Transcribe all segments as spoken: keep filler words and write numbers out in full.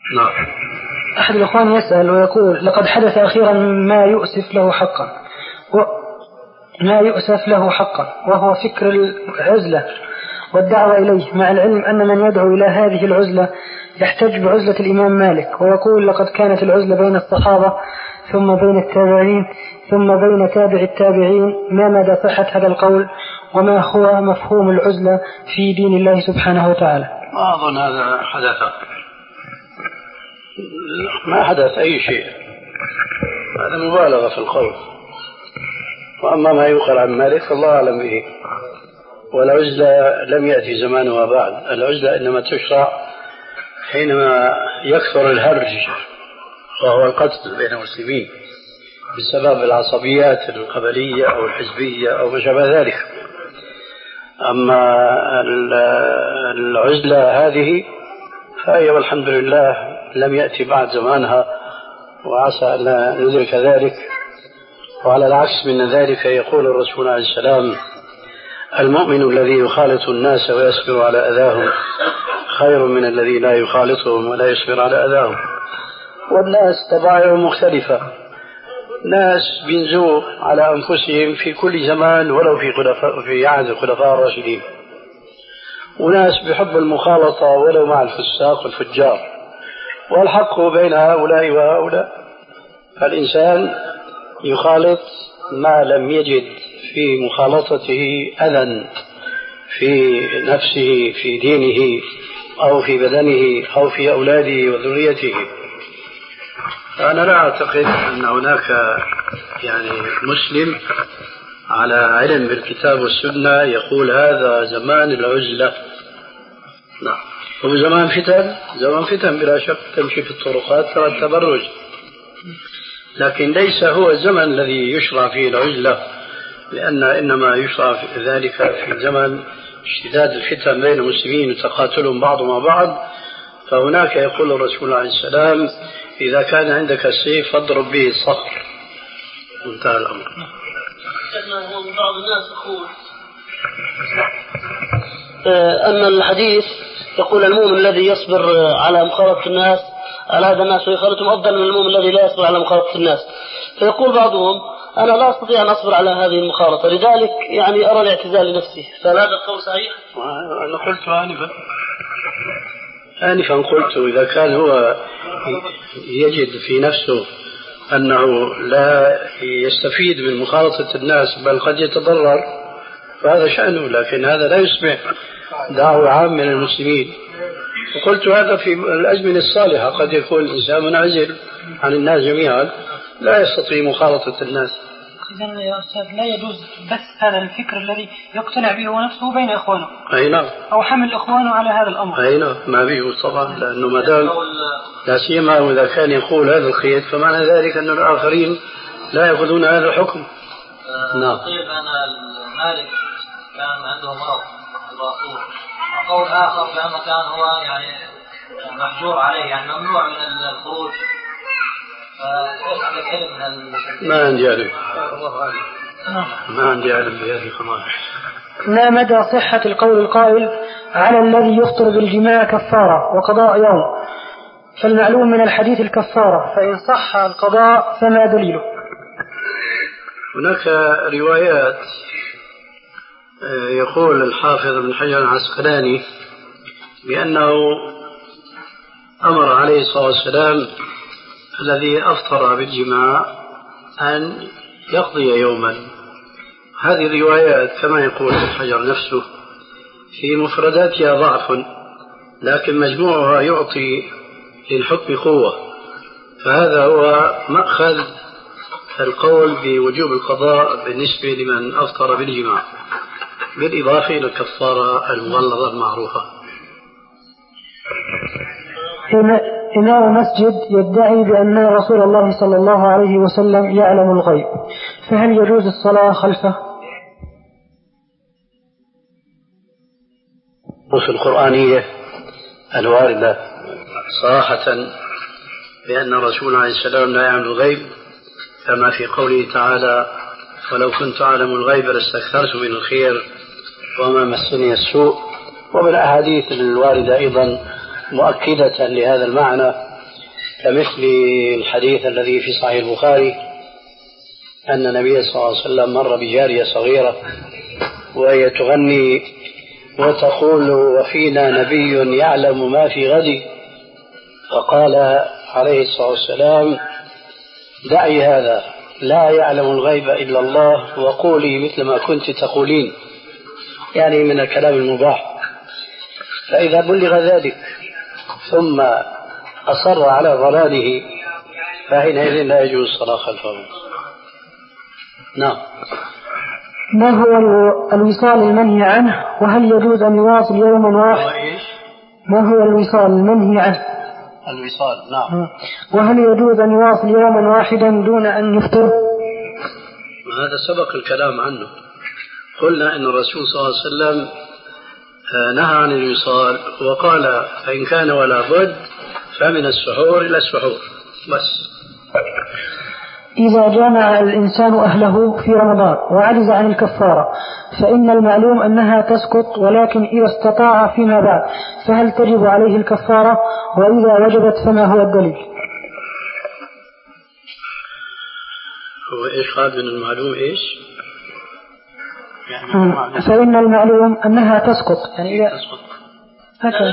نعم. أحد الإخوان يسأل ويقول: لقد حدث أخيرا ما يؤسف له حقا و... ما يؤسف له حقا وهو فكر العزلة والدعوة إليه، مع العلم أن من يدعو إلى هذه العزلة يحتج بعزلة الإمام مالك، ويقول: لقد كانت العزلة بين الصحابة ظم بين التابعين ثم بين تابع التابعين. ما مدى صحة هذا القول وما هو مفهوم العزلة في دين الله سبحانه وتعالى؟ ما أظن هذا حدث، ما حدث أي شيء، هذا مبالغة في القول. وأما ما يقال عن مالك الله أعلم به. والعزلة لم يأتي زمانها بعد، العزلة إنما تشرع حينما يكثر الهرج وهو القتل بين المسلمين بسبب العصبيات القبلية أو الحزبية أو ما شابه ذلك. أما العزلة هذه فهي والحمد لله لم يأتي بعد زمانها، وعسى أن ندرك ذلك. وعلى العكس من ذلك يقول الرسول عليه السلام: المؤمن الذي يخالط الناس ويصبر على أذاهم خير من الذي لا يخالطهم ولا يصبر على أذاهم. والناس طبائع مختلفة، ناس بينزوا على أنفسهم في كل زمان ولو في خلفاء في عهد الخلفاء الراشدين، وناس بحب المخالطة ولو مع الفساق والفجار، والحق بين هؤلاء وهؤلاء. فالإنسان يخالط ما لم يجد في مخالطته أذى في نفسه في دينه أو في بدنه أو في أولاده وذريته. أنا لا أعتقد أن هناك يعني مسلم على علم بالكتاب والسنة يقول هذا زمان العزلة. نعم، هو زمان فتن، زمان فتن بلا شك، تمشي في الطرقات ترى التبرج، لكن ليس هو الزمن الذي يشرع فيه العزلة، لأن إنما يشرع في ذلك في زمن اشتداد الفتن بين المسلمين وتقاتلهم بعض مع بعض. فهناك يقول الرسول عليه السلام: إذا كان عندك السيف فاضرب به الصخر، انتهى الأمر. بعض الناس يقول أن الحديث يقول المؤمن الذي يصبر على مخالطة الناس على هذا الناس ويخالطهم أفضل من المؤمن الذي لا يصبر على مخالطة الناس. فيقول بعضهم: أنا لا أستطيع أن أصبر على هذه المخالطة، لذلك يعني أرى الاعتزال لنفسي. فهذا القول صحيح؟ أنا قلت آنفا آنفا قلت إذا كان هو يجد في نفسه أنه لا يستفيد من مخالطة الناس بل قد يتضرر فهذا شأنه، لكن هذا لا يصبح دعوة عام من المسلمين. وقلت هذا في الأزمنة الصالحة، قد يكون الإنسان منعزل عن الناس جميعا لا يستطيع مخالطة الناس. إذن يا أستاذ لا يجوز بس هذا الفكر الذي يقتنع به نفسه بين إخوانه، أي نعم، أو حمل إخوانه على هذا الأمر، أي نعم، ما بيجوز طبعا، لأنه ما دام لا سيما إذا كان يقول هذا الخير فمعنى ذلك أن الآخرين لا يأخذون هذا الحكم. آه نعم. طيب أن المالك كان عنده مرض الرسول، وقول آخر بأنه كان هو يعني محجور عليه، يعني ممنوع من الخروج. ما عندي علم، ما عندي علم بهذه القضايا. ما مدى صحة القول القائل على الذي يفطر بالجماع كفارة وقضاء يوم؟ فالمعلوم من الحديث الكفارة، فإن صح القضاء فما دليله؟ هناك روايات يقول الحافظ ابن حجر العسقلاني بأنه أمر عليه الصلاة والسلام الذي أفطر بالجماع أن يقضي يوما. هذه الروايات كما يقول ابن حجر نفسه في مفرداتها ضعف، لكن مجموعها يعطي للحكم قوة، فهذا هو مأخذ القول بوجوب القضاء بالنسبة لمن أفطر بالجماع، بالإضافة إلى الكفارة المغلظة المعروفة. إمام مسجد يدعي بأن رسول الله صلى الله عليه وسلم يعلم الغيب، فهل يجوز الصلاة خلفه؟ في القرآنية الواردة صراحة بأن الرسول عليه السلام لا يعلم الغيب، كما في قوله تعالى: ولو كنت أعلم الغيب لاستكثرت من الخير وما مسني السوء. ومن الأحاديث الواردة أيضا مؤكدة لهذا المعنى كمثل الحديث الذي في صحيح البخاري أن النبي صلى الله عليه وسلم مر بجارية صغيرة وهي تغني وتقول وفينا نبي يعلم ما في غد، فقال عليه الصلاة والسلام دعي هذا، لا يعلم الغيب إلا الله، وقولي مثل ما كنت تقولين، يعني من الكلام المباح. فإذا بلغ ذلك ثم أصر على ضلاله فحينئذ لا يجوز الصلاة خلفه. نعم. ما هو الوصال المنهي عنه، وهل يجوز أن يواصل يوما واحد؟ ما هو الوصال المنهي عنه؟ الوصال نعم. وهل يجوز أن يواصل يوما واحدا دون أن يفطر؟ هذا سبق الكلام عنه، قلنا أن الرسول صلى الله عليه وسلم نهى عن الوصال وقال فإن كان ولا بد فمن السحور إلى السحور بس. إذا جامع الإنسان أهله في رمضان وعجز عن الكفارة فإن المعلوم أنها تسقط، ولكن إذا استطاع فيما بعد فهل تجب عليه الكفارة؟ وإذا وجبت فما هو الدليل؟ هو إيش قال من المعلوم إيش؟ يعني فإن المعلوم أنها تسقط، يعني إذا تسقط هكذا.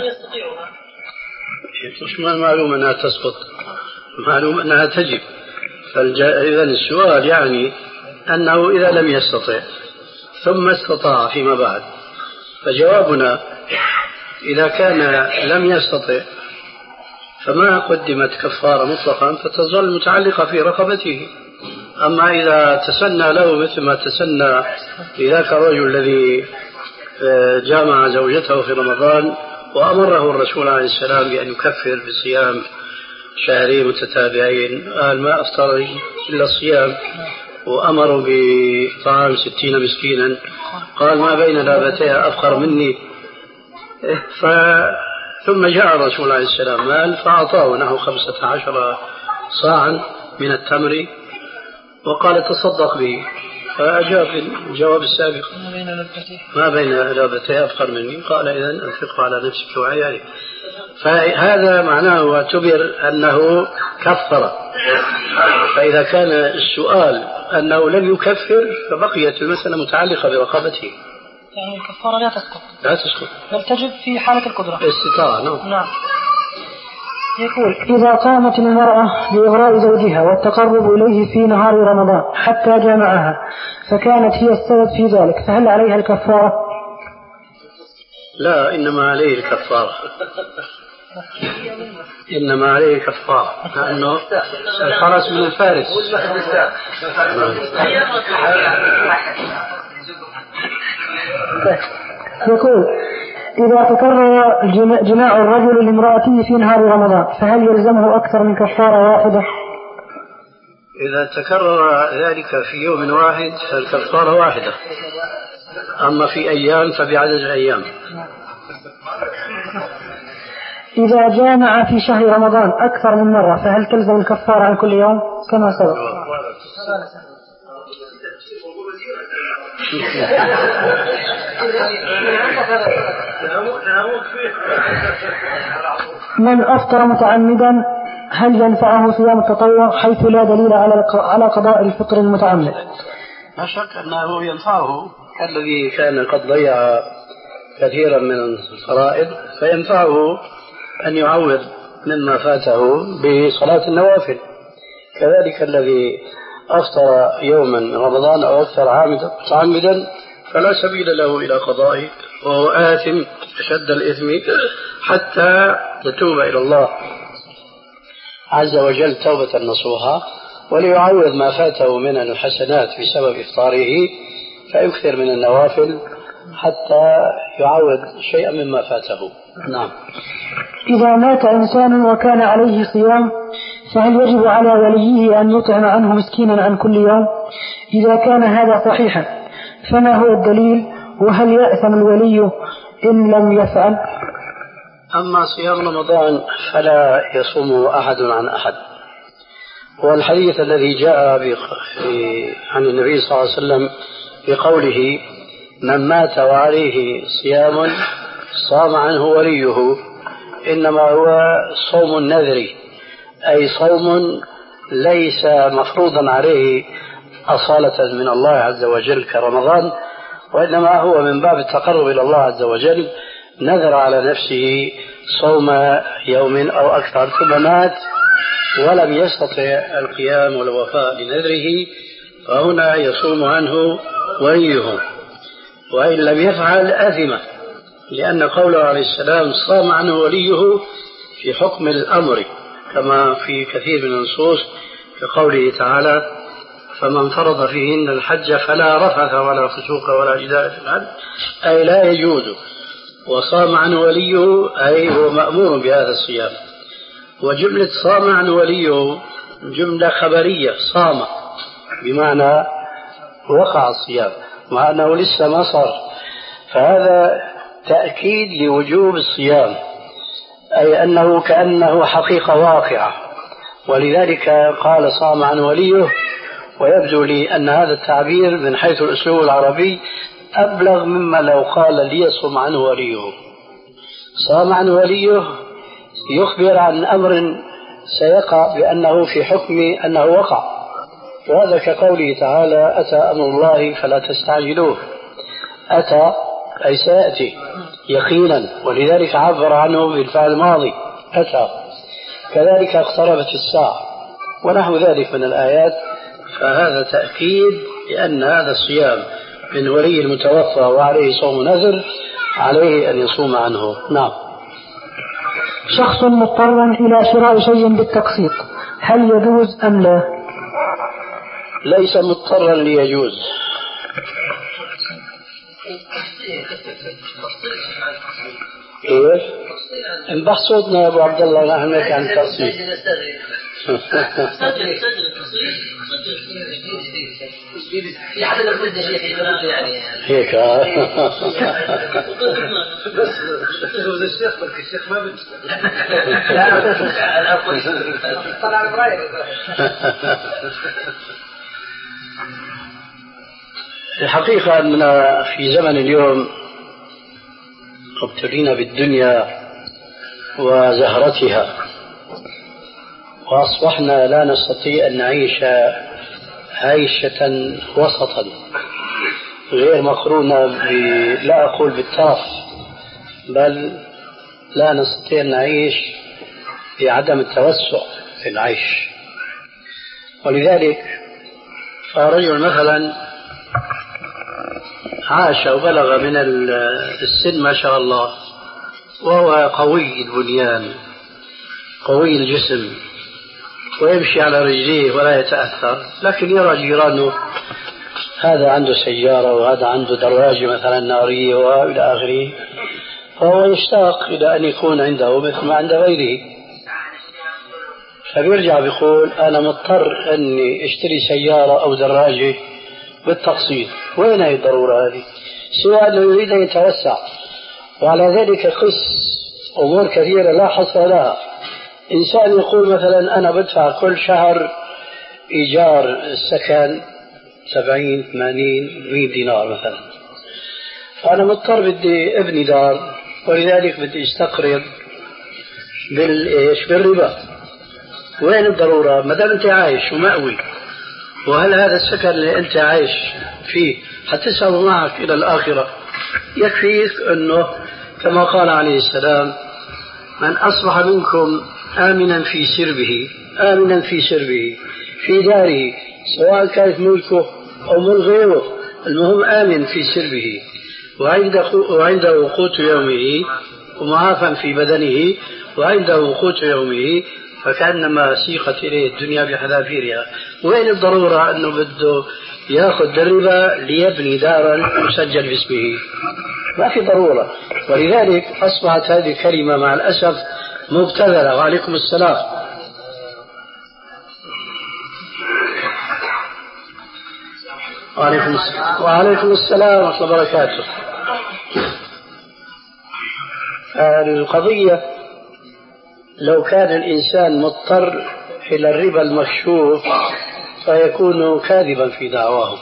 مش المعلوم أنها تسقط، المعلوم أنها تجب. فإذا السؤال يعني أنه إذا لم يستطع ثم استطاع فيما بعد، فجوابنا إذا كان لم يستطع فما قدمت كفارة مطلقا فتظل متعلقة في رقبته. أما إذا تسنى له مثل ما تسنى لذاك الرجل الذي جامع زوجته في رمضان وأمره الرسول عليه السلام بأن يكفر بصيام شهرين متتابعين، قال ما أفطر إلا الصيام، وأمروا بطعام ستين مسكينا، قال ما بين لابتيها أفقر مني. ف... ثم جاء الرسول عليه السلام مال فأعطاه نحو خمسة عشر صاعا من التمر وقال تصدق به، فأجاب الجواب السابق ما بين لابتيها أفقر مني، قال إذن أنفق على نفسك وعيالك. فهذا معناه اعتبر أنه كفر. فإذا كان السؤال أنه لم يكفر فبقيت المسألة متعلقة برقبته. يعني الكفارة لا تسقط لا تسقط بل تجب في حالة القدرة استطاعة. نعم. نعم. يقول إذا قامت المرأة بإغراء زوجها والتقرب إليه في نهار رمضان حتى جامعها فكانت هي السبب في ذلك، فهل عليها الكفارة؟ لا، إنما عليه الكفارة إنما عليه كفارة لأنه الفرس من الفارس. يقول إذا تكرر جماع الرجل لامرأته في نهار رمضان فهل يلزمه أكثر من كفارة واحدة؟ إذا تكرر ذلك في يوم واحد فالكفارة واحدة، أما في أيام فبعدد الأيام. إذا جامع في شهر رمضان أكثر من مرة فهل تلزم الكفارة عن كل يوم كما سبق؟ من أفطر متعمدا هل ينفعه صيام التطوع حيث لا دليل على قضاء الفطر المتعمد؟ لا شك أنه ينفعه الذي كان قد ضيع كثيرا من الفرائض، فينفعه أن يعوض مما فاته بصلاة النوافل. كذلك الذي أفطر يوما من رمضان أو أكثر عامدا متعمدا فلا سبيل له إلى قضائه، وهو آثم أشد الإثم حتى يتوب إلى الله عز وجل توبة نصوحا وليعوض ما فاته من الحسنات بسبب إفطاره، فيكثر من النوافل حتى يعوض شيئا مما فاته. نعم. إذا مات إنسان وكان عليه صيام فهل يجب على وليه أن يطعم عنه مسكينا عن كل يوم؟ إذا كان هذا صحيحا فما هو الدليل؟ وهل يأثم الولي إن لم يفعل؟ أما صيام رمضان فلا يصوم أحد عن أحد، والحديث الذي جاء عن النبي صلى الله عليه وسلم بقوله من مات وعليه صيام صام عنه وليه إنما هو صوم النذر أي صوم ليس مفروضا عليه أصالة من الله عز وجل كرمضان، وإنما هو من باب التقرب إلى الله عز وجل، نذر على نفسه صوم يوم أو أكثر ثم مات ولم يستطع القيام والوفاء لنذره، فهنا يصوم عنه وليه، وإن لم يفعل أثم، لأن قوله عليه السلام صام عنه وليه في حكم الأمر، كما في كثير من النصوص كقوله تعالى فمن فرض فيهن الحج فلا رفث ولا فسوق ولا جدال في الحج، أي لا يجوز. وصام عنه وليه أي هو مأمور بهذا الصيام. وجملة صام عنه وليه جملة خبرية، صام بمعنى وقع الصيام مع أنه لسه ما صار، فهذا تأكيد لوجوب الصيام، أي أنه كأنه حقيقة واقعة، ولذلك قال صام عن وليه. ويبدو لي أن هذا التعبير من حيث الأسلوب العربي أبلغ مما لو قال ليصم عنه وليه. صام عن وليه يخبر عن أمر سيقع بأنه في حكم أنه وقع، وهذا كقوله تعالى أتى أمر الله فلا تستعجلوه. أتى أي سيأتي يقينا، ولذلك عبر عنه بالفعل الماضي أتى. كذلك اقتربت الساعة ونحو ذلك من الآيات، فهذا تأكيد لأن هذا الصيام من ولي المتوفى وعليه صوم نذر عليه أن يصوم عنه. نعم. شخص مضطر إلى شراء شيء بالتقسيط، هل يجوز أم لا؟ ليس مضطرا ليجوز. ايش؟ انبح صوتنا يا ابو عبد الله، نحن نحكي عن التقسيط. هيك الحقيقة أننا في زمن اليوم مبتلين بالدنيا وزهرتها، وأصبحنا لا نستطيع أن نعيش عيشة وسطا غير مقرونة ب... لا أقول بالتاف، بل لا نستطيع أن نعيش بعدم التوسع في العيش. ولذلك فرجل مثلا عاش وبلغ من السن ما شاء الله، وهو قوي البنيان قوي الجسم ويمشي على رجليه ولا يتأثر، لكن يرى جيرانه هذا عنده سيارة وهذا عنده دراجة مثلا نارية وإلى آخره، فهو يشتاق إلى أن يكون عنده مثل ما عند غيره، فبيرجع بيقول أنا مضطر أني اشتري سيارة أو دراجة بالتقسيط. وين هي الضرورة هذه؟ سواء أنه يريد أن يتوسع، وعلى ذلك قس أمور كثيرة لا حصر لها. إنسان يقول مثلا أنا بدفع كل شهر إيجار السكن سبعين ثمانين مئة دينار مثلا، فأنا مضطر بدي ابني دار، ولذلك بدي استقرض بالإيش بالربا. وين الضرورة؟ ما دام أنت عايش ومأوي، وهل هذا السكن اللي أنت عايش فيه حتسهر معك إلى الآخرة؟ يكفيك أنه كما قال عليه السلام من أصبح منكم آمنا في سربه آمنا في سربه في داره، سواء كانت ملكه أو ملك غيره، المهم آمن في سربه وعنده, وعنده قوت يومه ومعافى في بدنه وعنده قوت يومه، فكأنما سيقت إليه الدنيا بحذافيرها. وين الضرورة أنه بده يأخذ الربا ليبني دارا يسجل باسمه؟ ما في ضرورة. ولذلك أصبحت هذه الكلمة مع الأسف مبتذلة. وعليكم السلام. وعليكم السلام وعليكم السلام ورحمة الله وبركاته. القضية لو كان الإنسان مضطر إلى الربا المكشوف فيكون كاذبا في دعواه.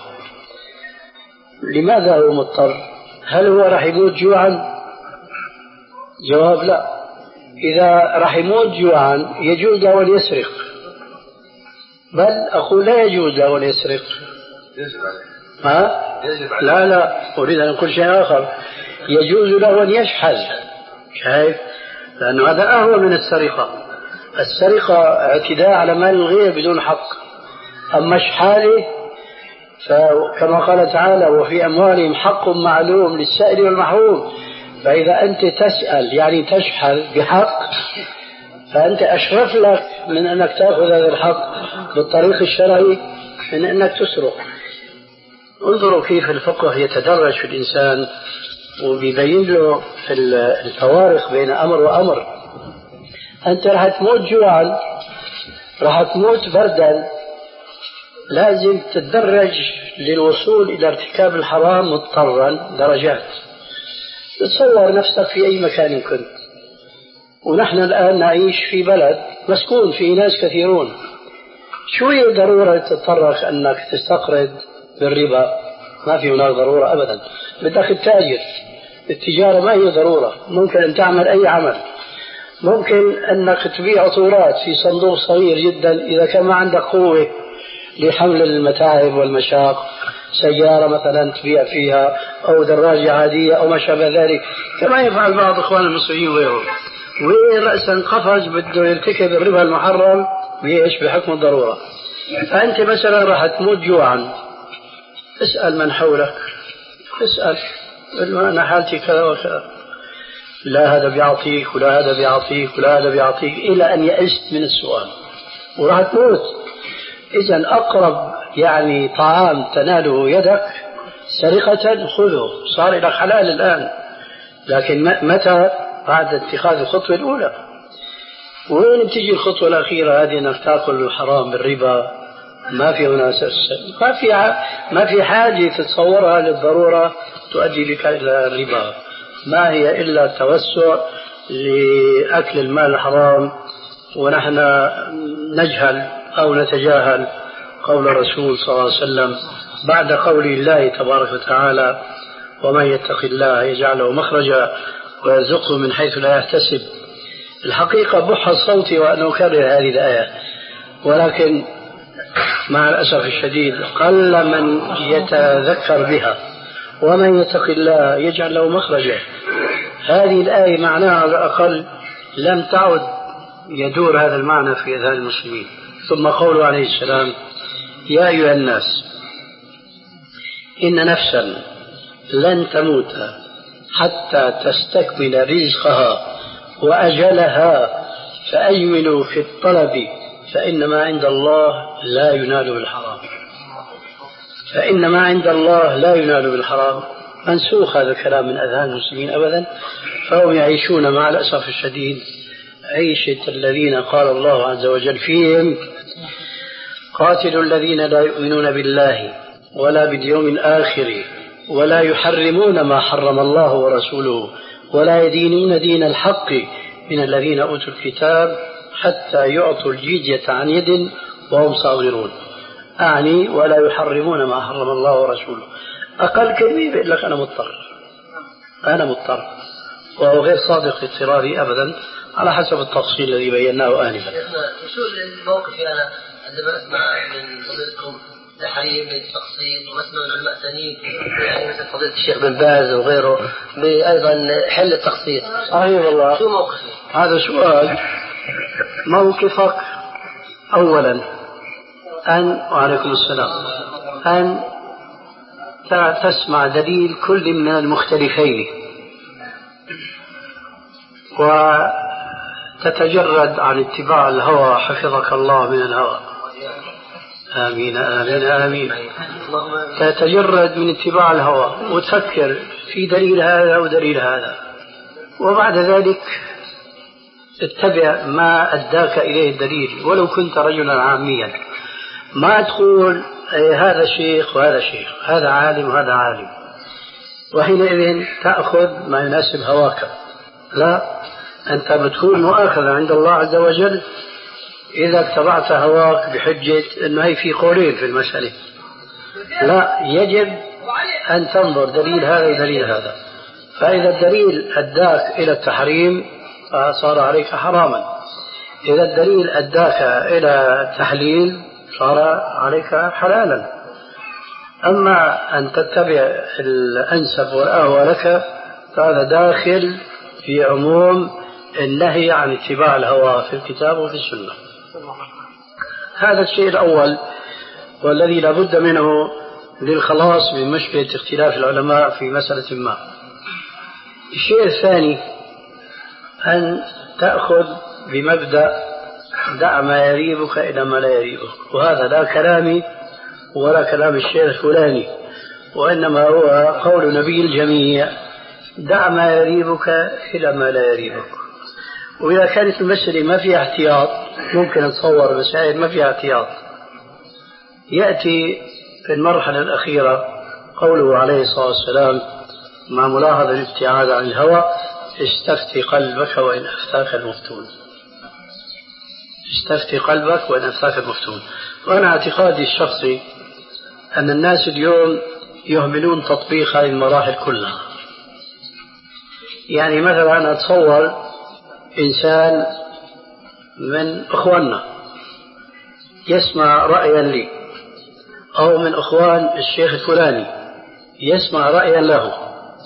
لماذا هو مضطر؟ هل هو راح يموت جوعا؟ جواب لا، إذا راح يموت جوعا يجوز له أن يسرق، بل أقول لا يجوز له أن يسرق. ها؟ لا لا أريد أن أقول شيء آخر، يجوز له أن يشحذ. شايف؟ لأنه هذا أهون من السرقة. السرقة اعتداء على مال الغير بدون حق، أما الشحاذ فكما قال تعالى وفي أموالهم حق معلوم للسائل والمحروم. فإذا أنت تسأل يعني تشحذ بحق فأنت أشرف لك من أنك تأخذ هذا الحق بالطريق الشرعي من أنك تسرق. انظروا كيف الفقه يتدرج في الإنسان وبيبين له في الفوارق بين أمر وأمر. أنت راح تموت جوعا، راح تموت بردا، لازم تتدرج للوصول إلى ارتكاب الحرام مضطرا درجات. تصور نفسك في أي مكان كنت، ونحن الآن نعيش في بلد مسكون فيه ناس كثيرون، شو هي ضرورة تضطرك أنك تستقرض بالربا؟ ما في هناك ضرورة أبدا. بدك التاجر، التجارة ما هي ضرورة، ممكن أن تعمل أي عمل، ممكن أنك تبيع عطورات في صندوق صغير جدا إذا كان ما عندك قوة لحمل المتاعب والمشاق، سيارة مثلا تبيع فيها أو دراجة عادية أو ما شابه ذلك، كما يفعل بعض إخوان المسلمين وغيرهم. وين رأسا قفز بده يرتكب الربا المحرم بإيش؟ بحكم الضرورة. فأنت مثلا راح تموت جوعا، اسأل من حولك، اسأل أنا حالتي كذا وكذا، لا هذا بيعطيك ولا هذا بيعطيك ولا هذا بيعطيك، إلى أن يئست من السؤال وراح تموت. إذن أقرب يعني طعام تناله يدك سرقة خذه، صار لك حلال الآن، لكن متى؟ بعد اتخاذ الخطوة الأولى. وين بتجي الخطوة الأخيرة هذه أنك تأكل الحرام بالربا؟ ما في هنا ما في ما في حاجة تتصورها للضرورة تؤدي بك إلى الربا، ما هي إلا التوسع لأكل المال الحرام. ونحن نجهل أو نتجاهل قول الرسول صلى الله عليه وسلم بعد قول الله تبارك وتعالى ومن يتق الله يجعل له مخرجا ويرزقه من حيث لا يحتسب. الحقيقة بح صوتي وأن أكرر هذه الآية، ولكن مع الأسف الشديد قل من يتذكر بها. ومن يتق الله يجعل له مخرجا، هذه الآية معناها على الأقل لم تعد يدور هذا المعنى في أذهان المسلمين. ثم قوله عليه السلام يا أيها الناس إن نفسا لن تموت حتى تستكمل رزقها وأجلها فأجملوا في الطلب فإن ما عند الله لا ينال بالحرام. فإن ما عند الله لا ينال بالحرام منسوخ هذا الكلام من أذهان المسلمين أبدا، فهم يعيشون مع الأسف الشديد عيشة الذين قال الله عز وجل فيهم قاتلوا الذين لا يؤمنون بالله ولا باليوم الآخر ولا يحرمون ما حرم الله ورسوله ولا يدينون دين الحق من الذين أوتوا الكتاب حتى يعطوا الجزية عن يد وهم صاغرون. أعني ولا يحرمون ما حرم الله ورسوله. أقل كلمة بيقول لك أنا مضطر، أنا مضطر، وهو غير صادق اضطراري أبدا على حسب التفصيل الذي بيناه آنفا. شو الموقف أنا عندما أسمع من فضيلتكم تحريم التقسيط وأسمع من علماء ثانيين يعني مثل فضيلة الشيخ بن باز وغيره بأيضا حل التقسيط؟ صحيح والله. شو موقفي؟ هذا سؤال. موقفك أولا أن وعليكم السلام أن تسمع دليل كل من المختلفين وتتجرد عن اتباع الهوى حفظك الله من الهوى. آمين آمين آمين. تتجرد من اتباع الهوى وتفكر في دليل هذا ودليل هذا، وبعد ذلك اتبع ما أداك إليه الدليل ولو كنت رجلا عاميا. ما تقول هذا شيخ وهذا شيخ، هذا عالم وهذا عالم، وحينئذ تأخذ ما يناسب هواك. لا، أنت بتكون مؤاخذة عند الله عز وجل إذا اتبعت هواك بحجة أنه هي في قولين في المسألة. لا، يجب أن تنظر دليل هذا ودليل هذا، فإذا الدليل أداك إلى التحريم فصار عليك حراما. إذا الدليل أداك إلى تحليل صار عليك حلالا. أما أن تتبع الأنسب والأهوى لك فهذا داخل في عموم النهي عن اتباع الهوى في الكتاب وفي السنة. هذا الشيء الأول والذي لا بد منه للخلاص من مشكلة اختلاف العلماء في مسألة ما. الشيء الثاني أن تأخذ بمبدأ دع ما يريبك إلى ما لا يريبك، وهذا لا كلامي ولا كلام الشيخ الفلاني، وإنما هو قول نبي الجميع: دع ما يريبك إلى ما لا يريبك. وإذا كانت المسألة ما فيها احتياط، ممكن نتصور مسائل ما فيها احتياط، يأتي في المرحلة الأخيرة قوله عليه الصلاة والسلام مع ملاحظة الابتعاد عن الهوى: استفتي قلبك وإن أفتاك المفتون. استفتي قلبك وإن أفتاك المفتون. وأنا اعتقادي الشخصي أن الناس اليوم يهملون تطبيق هذه المراحل كلها. يعني مثلا أنا أتصور إنسان من أخواننا يسمع رأيا لي، أو من أخوان الشيخ الفلاني يسمع رأيا له،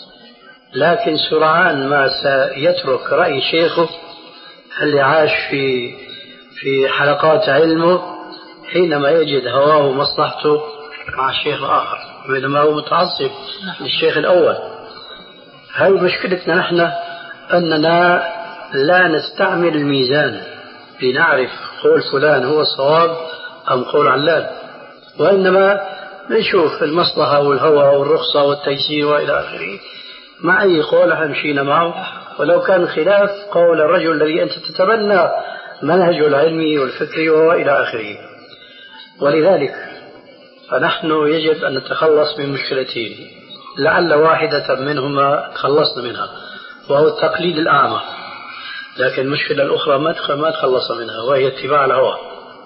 لكن سرعان ما سيترك رأي شيخه اللي عاش في في حلقات علمه حينما يجد هواه ومصلحته مع الشيخ الآخر، بينما هو متعصب للشيخ الأول. هاي مشكلتنا نحن، أننا لا نستعمل الميزان لنعرف قول فلان هو الصواب أم قول علان، وإنما نشوف المصلحة والهوى والرخصة والتيسير وإلى آخره، مع أي قول مشينا معه ولو كان خلاف قول الرجل الذي أنت تتبنى منهجه العلمي والفكري وإلى آخره. ولذلك فنحن يجب أن نتخلص من مشكلتين، لعل واحدة منهما تخلصنا منها، وهو التقليد الأعمى. لكن المشكلة الأخرى ما تخلص منها، وهي اتباع الهوى.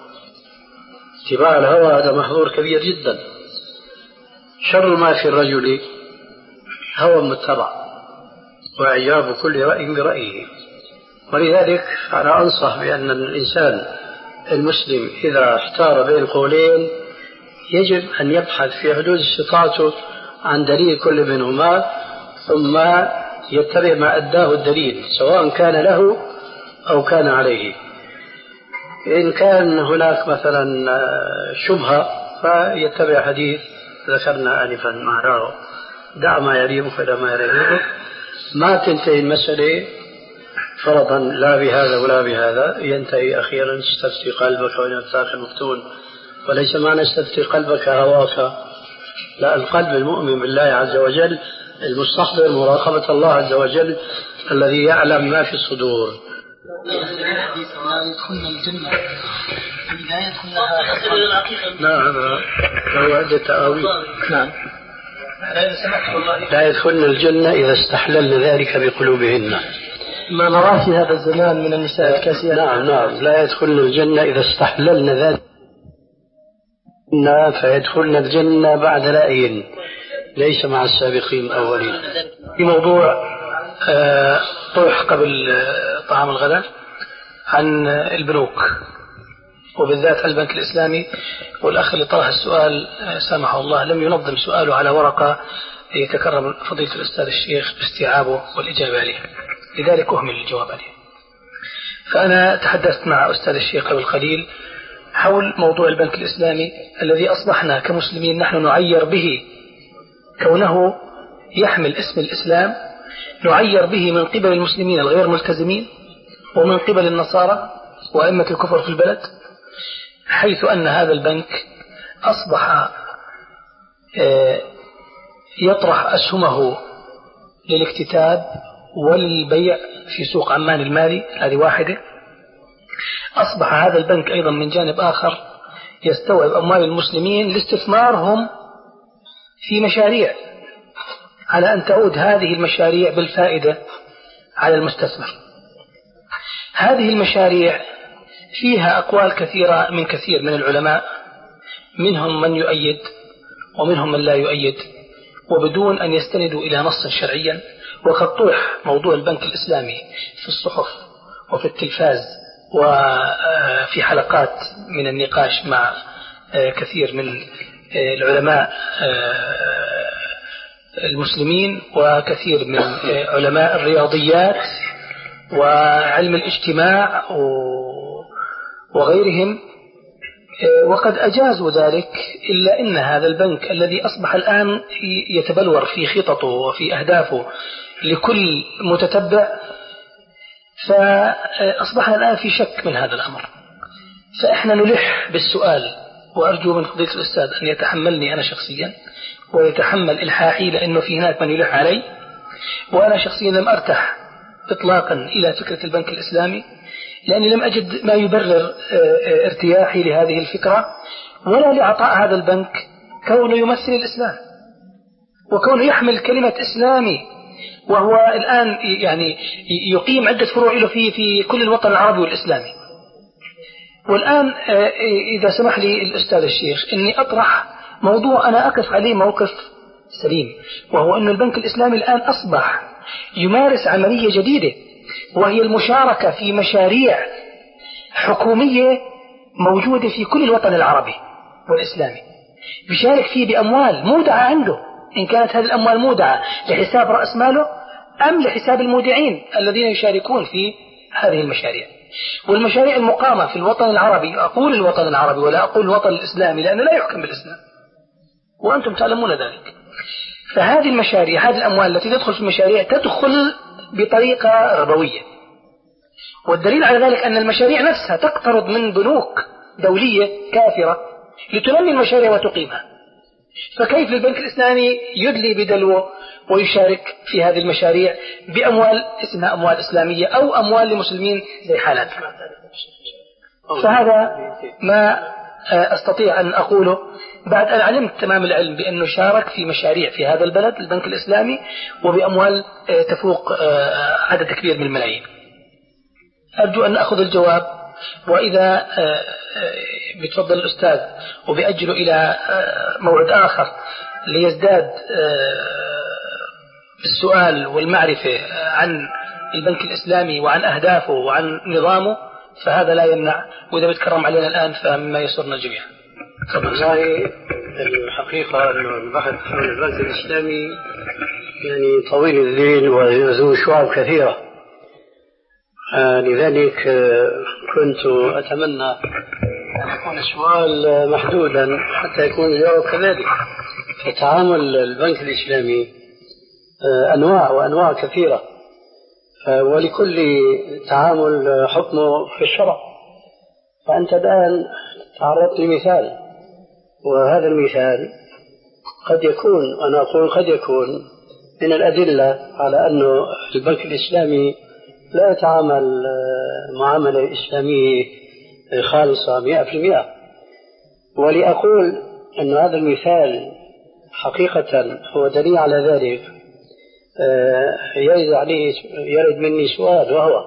اتباع الهوى هذا محظور كبير جدا. شر ما في الرجل هوى متبع، وإعجاب كل رأي برأيه. ولذلك أنا أنصح بأن الإنسان المسلم إذا احتار بين قولين يجب أن يبحث في حدود استطاعته عن دليل كل منهما، ثم يتبع ما أداه الدليل سواء كان له أو كان عليه. إن كان هناك مثلا شبهة فيتبع حديث ذكرنا آنفا معناه: دع ما يريبك إلى ما يريبك. ما تنتهي المسألة فرضا لا بهذا ولا بهذا، ينتهي أخيرا: استفتي قلبك وإن أفتاك المفتون. وليس معنى استفتي قلبك هواك، لا، القلب المؤمن بالله عز وجل المستحضر مراقبة الله عز وجل الذي يعلم ما في الصدور. يدخلنا الجنة لا يدخلها. نعم، هو عدة تأويل. نعم، لا يدخلن الجنة إذا استحللن ذلك بقلوبهن. ما نراه في هذا الزمان من النساء الكاسيات. نعم نعم، لا يدخلن الجنة إذا استحللن ذلك، فيدخلن الجنة بعد رأي ليس مع السابقين الأولين. في موضوع طرح قبل طعام الغداء عن البنوك وبالذات البنك الإسلامي، والأخ اللي طرح السؤال سامحه الله لم ينظم سؤاله على ورقة يتكرم فضيلة الأستاذ الشيخ باستيعابه والإجابة عليه، لذلك أهمل الجواب عليه. فأنا تحدثت مع أستاذ الشيخ قبل قليل حول موضوع البنك الإسلامي الذي أصبحنا كمسلمين نحن نعير به، كونه يحمل اسم الإسلام نعير به من قبل المسلمين الغير ملتزمين ومن قبل النصارى وأئمة الكفر في البلد، حيث أن هذا البنك أصبح يطرح أسهمه للاكتتاب وللبيع في سوق عمان المالي. هذه واحدة. أصبح هذا البنك أيضا من جانب آخر يستوعب أموال المسلمين لاستثمارهم في مشاريع، على أن تعود هذه المشاريع بالفائدة على المستثمر. هذه المشاريع فيها أقوال كثيرة من كثير من العلماء، منهم من يؤيد ومنهم من لا يؤيد، وبدون أن يستندوا إلى نص شرعيا. وقد طرح موضوع البنك الإسلامي في الصحف وفي التلفاز وفي حلقات من النقاش مع كثير من العلماء المسلمين وكثير من علماء الرياضيات وعلم الاجتماع وغيرهم، وقد أجازوا ذلك، إلا أن هذا البنك الذي أصبح الآن يتبلور في خططه وفي أهدافه لكل متتبع، فأصبح الآن في شك من هذا الأمر. فإحنا نلح بالسؤال، وأرجو من فضيلة الأستاذ أن يتحملني أنا شخصيا ويتحمل إلحاحي، لأنه في هناك من يلح علي، وأنا شخصيا لم أرتاح إطلاقا إلى فكرة البنك الإسلامي، لأني لم أجد ما يبرر ارتياحي لهذه الفكرة، ولا لعطاء هذا البنك كونه يمثل الإسلام وكونه يحمل كلمة إسلامي، وهو الآن يعني يقيم عدة فروع له في في كل الوطن العربي والإسلامي. والآن إذا سمح لي الأستاذ الشيخ أني أطرح موضوع أنا أقف عليه موقف سليم، وهو أن البنك الإسلامي الآن أصبح يمارس عملية جديدة، وهي المشاركة في مشاريع حكومية موجودة في كل الوطن العربي والإسلامي، بيشارك فيه بأموال مودعة عنده، إن كانت هذه الأموال مودعة لحساب رأس ماله أم لحساب المودعين الذين يشاركون في هذه المشاريع. والمشاريع المقامة في الوطن العربي، أقول الوطن العربي ولا أقول الوطن الإسلامي لأنه لا يحكم بالإسلام وأنتم تعلمون ذلك، فهذه المشاريع، هذه الأموال التي تدخل في المشاريع تدخل بطريقة ربوية، والدليل على ذلك أن المشاريع نفسها تقترض من بنوك دولية كافرة لتنمي المشاريع وتقيمها. فكيف البنك الإسلامي يدلي بدلوه ويشارك في هذه المشاريع بأموال اسمها أموال إسلامية أو أموال لمسلمين زي حالاتنا؟ فهذا ما أستطيع أن أقوله بعد أن علمت تمام العلم بأنه شارك في مشاريع في هذا البلد البنك الإسلامي وبأموال تفوق عدد كبير من الملايين. أرجو أن أخذ الجواب، وإذا بتفضل الأستاذ وبأجله إلى موعد آخر ليزداد السؤال والمعرفة عن البنك الإسلامي وعن أهدافه وعن نظامه، فهذا لا يمنع، وإذا بتكرم علينا الآن فمما يسرنا الجميع. والله الحقيقة أن البحث عن البنك الإسلامي يعني طويل الذيل وذو شعب كثيرة، آه لذلك آه كنت أتمنى أن يكون السؤال محدودا حتى يكون الجواب كذلك. فتعامل البنك الإسلامي آه أنواع وأنواع كثيرة، آه ولكل تعامل حكمه في الشرع. فأنت الآن تعرضت لمثال، وهذا المثال قد يكون، أنا أقول قد يكون من الأدلة على أنه البنك الإسلامي لا يتعامل معاملة إسلامية خالصة مئة في المئة. ولأقول أن هذا المثال حقيقة هو دليل على ذلك، يرد عليه يرد مني سؤال، وهو